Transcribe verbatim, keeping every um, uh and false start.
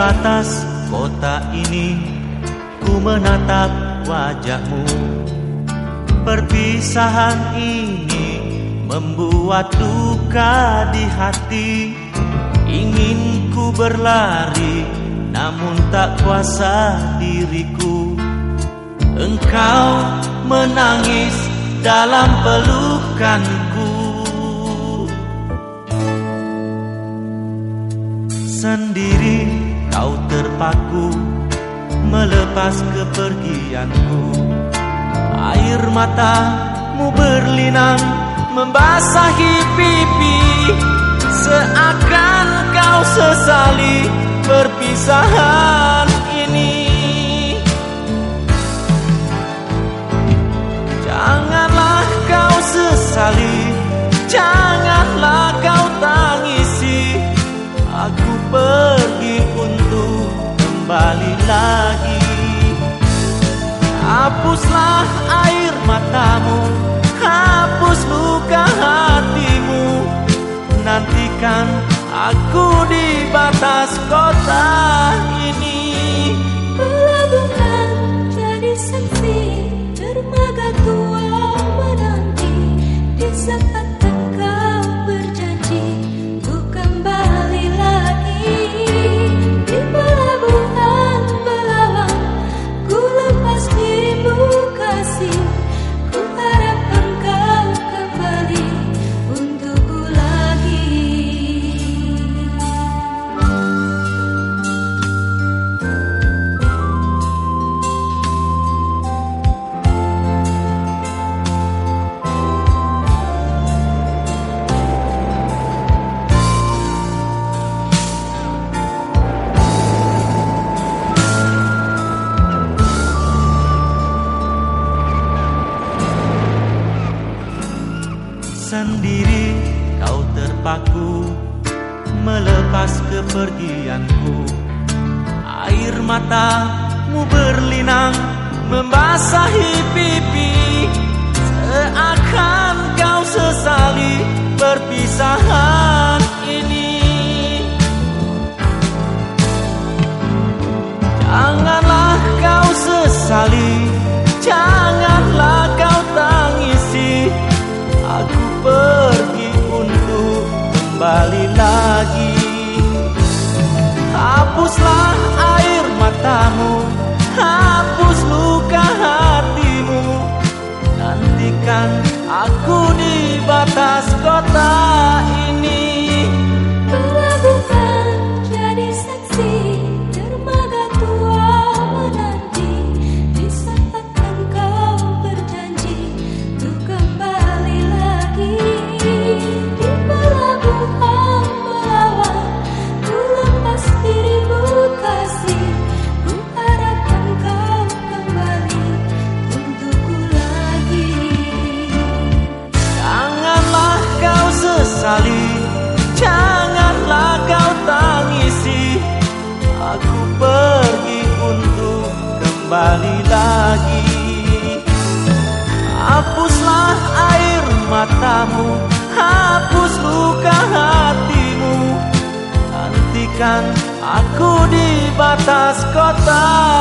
batas kota ini ku menatap wajahmu. Perpisahan ini membuat duka di hati. Ingin ku berlari namun tak kuasa diriku. Engkau menangis dalam pelukanku. Sendiri kau terpaku melepas kepergianku. Air matamu berlinang membasahi pipi. Seakan kau sesali perpisahan ini. Janganlah kau sesali, janganlah kau tangisi. Aku pergi untuk kembali lagi. Hapuslah air matamu, hapus luka hatimu. Nantikan aku di batas kota ini. Pelabuhan jadi saksi, dermaga tua menanti. Di saat engkau berjanji untuk kembali lagi. Di pelabuhan Belawan ku lepas dirimu kasih. Ku harap engkau kembali untukku lagi. Sendiri kau terpaku melepas kepergianku. Air matamu berlinang membasahi pipi. Seakan kau sesali perpisahan ini. Janganlah kau sesali, janganlah kau tangisi. Aku pergi untuk kembali lagi. Hapuslah air matamu, hapus luka hatimu. Nantikan aku di batas kota ini. Pelabuhan jadi saksi, dermaga tua menanti. Di saat engkau berjanji untuk kembali lagi. Di pelabuhan Belawan ku lepas dirimu kasih. Ku harap engkau kembali untukku lagi. Janganlah kau sesali, janganlah kau tangisi. Aku pergi untuk kembali lagi. Hapuslah air matamu, hapus luka hatimu. Nantikan aku di batas kota